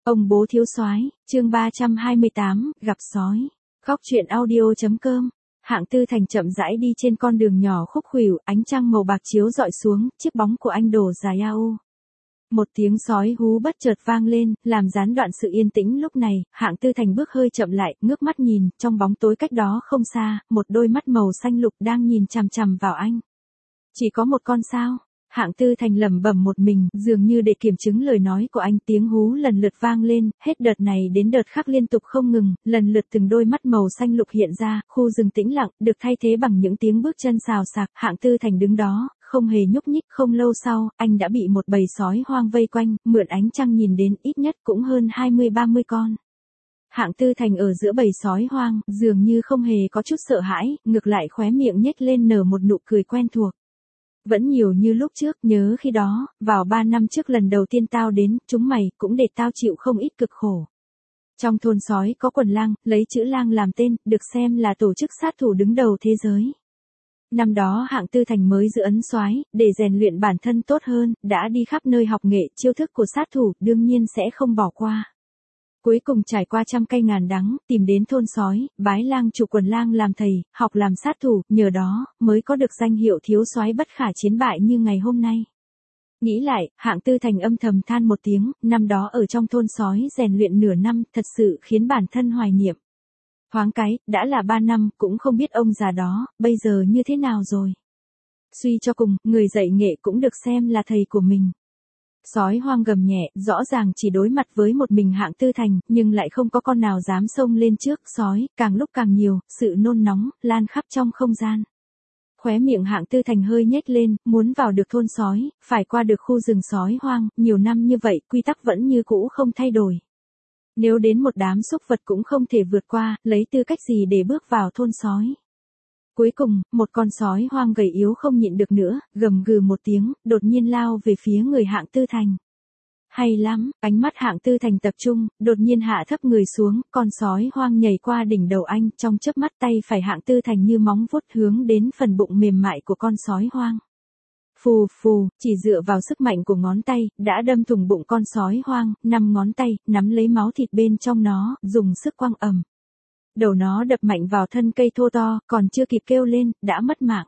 Ông bố thiếu soái, chương 328, gặp sói. Góc truyện audio.com. Hạng Tư Thành chậm rãi đi trên con đường nhỏ khúc khuỷu, ánh trăng màu bạc chiếu rọi xuống, chiếc bóng của anh đổ dài ao. Một tiếng sói hú bất chợt vang lên, làm gián đoạn sự yên tĩnh lúc này. Hạng Tư Thành bước hơi chậm lại, ngước mắt nhìn, trong bóng tối cách đó không xa, một đôi mắt màu xanh lục đang nhìn chằm chằm vào anh. Chỉ có một con sao? Hạng Tư Thành lẩm bẩm một mình, dường như để kiểm chứng lời nói của anh, tiếng hú lần lượt vang lên, hết đợt này đến đợt khác liên tục không ngừng, lần lượt từng đôi mắt màu xanh lục hiện ra, khu rừng tĩnh lặng, được thay thế bằng những tiếng bước chân xào xạc. Hạng Tư Thành đứng đó, không hề nhúc nhích. Không lâu sau, anh đã bị một bầy sói hoang vây quanh, mượn ánh trăng nhìn đến ít nhất cũng hơn 20-30 con. Hạng Tư Thành ở giữa bầy sói hoang, dường như không hề có chút sợ hãi, ngược lại khóe miệng nhếch lên nở một nụ cười quen thuộc. Vẫn nhiều như lúc trước, nhớ khi đó, vào 3 năm trước lần đầu tiên tao đến, chúng mày cũng để tao chịu không ít cực khổ. Trong thôn sói có quần lang, lấy chữ lang làm tên, được xem là tổ chức sát thủ đứng đầu thế giới. Năm đó Hạng Tư Thành mới giữ ấn soái, để rèn luyện bản thân tốt hơn, đã đi khắp nơi học nghệ, chiêu thức của sát thủ, đương nhiên sẽ không bỏ qua. Cuối cùng trải qua trăm cây ngàn đắng, tìm đến thôn sói, bái lang chủ quần lang làm thầy, học làm sát thủ, nhờ đó, mới có được danh hiệu thiếu soái bất khả chiến bại như ngày hôm nay. Nghĩ lại, Hạng Tư Thành âm thầm than một tiếng, năm đó ở trong thôn sói rèn luyện nửa năm, thật sự khiến bản thân hoài niệm. Thoáng cái, đã là 3 năm, cũng không biết ông già đó, bây giờ như thế nào rồi. Suy cho cùng, người dạy nghệ cũng được xem là thầy của mình. Sói hoang gầm nhẹ, rõ ràng chỉ đối mặt với một mình Hạng Tư Thành, nhưng lại không có con nào dám xông lên trước. Sói, càng lúc càng nhiều, sự nôn nóng, lan khắp trong không gian. Khóe miệng Hạng Tư Thành hơi nhếch lên, muốn vào được thôn sói, phải qua được khu rừng sói hoang, nhiều năm như vậy, quy tắc vẫn như cũ không thay đổi. Nếu đến một đám súc vật cũng không thể vượt qua, lấy tư cách gì để bước vào thôn sói. Cuối cùng, một con sói hoang gầy yếu không nhịn được nữa, gầm gừ một tiếng, đột nhiên lao về phía người Hạng Tư Thành. Hay lắm, ánh mắt Hạng Tư Thành tập trung, đột nhiên hạ thấp người xuống, con sói hoang nhảy qua đỉnh đầu anh, trong chớp mắt tay phải Hạng Tư Thành như móng vuốt hướng đến phần bụng mềm mại của con sói hoang. Phù phù, chỉ dựa vào sức mạnh của ngón tay, đã đâm thủng bụng con sói hoang, 5 ngón tay, nắm lấy máu thịt bên trong nó, dùng sức quăng ầm. Đầu nó đập mạnh vào thân cây thô to, còn chưa kịp kêu lên, đã mất mạng.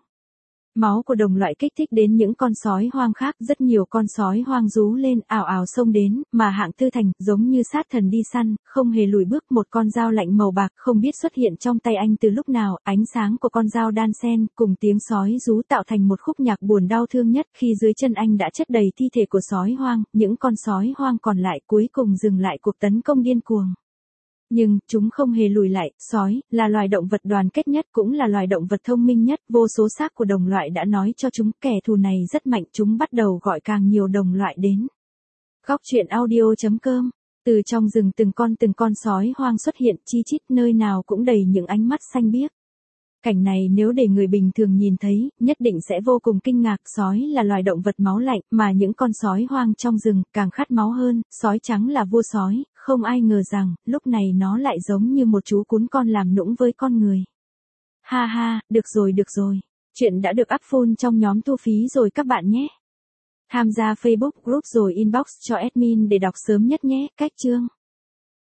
Máu của đồng loại kích thích đến những con sói hoang khác, rất nhiều con sói hoang rú lên, ào ào xông đến, mà Hạng Tư Thành, giống như sát thần đi săn, không hề lùi bước. Một con dao lạnh màu bạc không biết xuất hiện trong tay anh từ lúc nào, ánh sáng của con dao đan xen, cùng tiếng sói rú tạo thành một khúc nhạc buồn đau thương nhất. Khi dưới chân anh đã chất đầy thi thể của sói hoang, những con sói hoang còn lại cuối cùng dừng lại cuộc tấn công điên cuồng. Nhưng, chúng không hề lùi lại. Sói, là loài động vật đoàn kết nhất, cũng là loài động vật thông minh nhất. Vô số xác của đồng loại đã nói cho chúng, kẻ thù này rất mạnh. Chúng bắt đầu gọi càng nhiều đồng loại đến. Góc truyện audio.com. Từ trong rừng từng con sói hoang xuất hiện, chi chít, nơi nào cũng đầy những ánh mắt xanh biếc. Cảnh này nếu để người bình thường nhìn thấy, nhất định sẽ vô cùng kinh ngạc. Sói là loài động vật máu lạnh, mà những con sói hoang trong rừng, càng khát máu hơn. Sói trắng là vua sói, không ai ngờ rằng, lúc này nó lại giống như một chú cún con làm nũng với con người. Ha ha, được rồi. Chuyện đã được up full trong nhóm thu phí rồi các bạn nhé. Tham gia Facebook group rồi inbox cho admin để đọc sớm nhất nhé. Cách chương.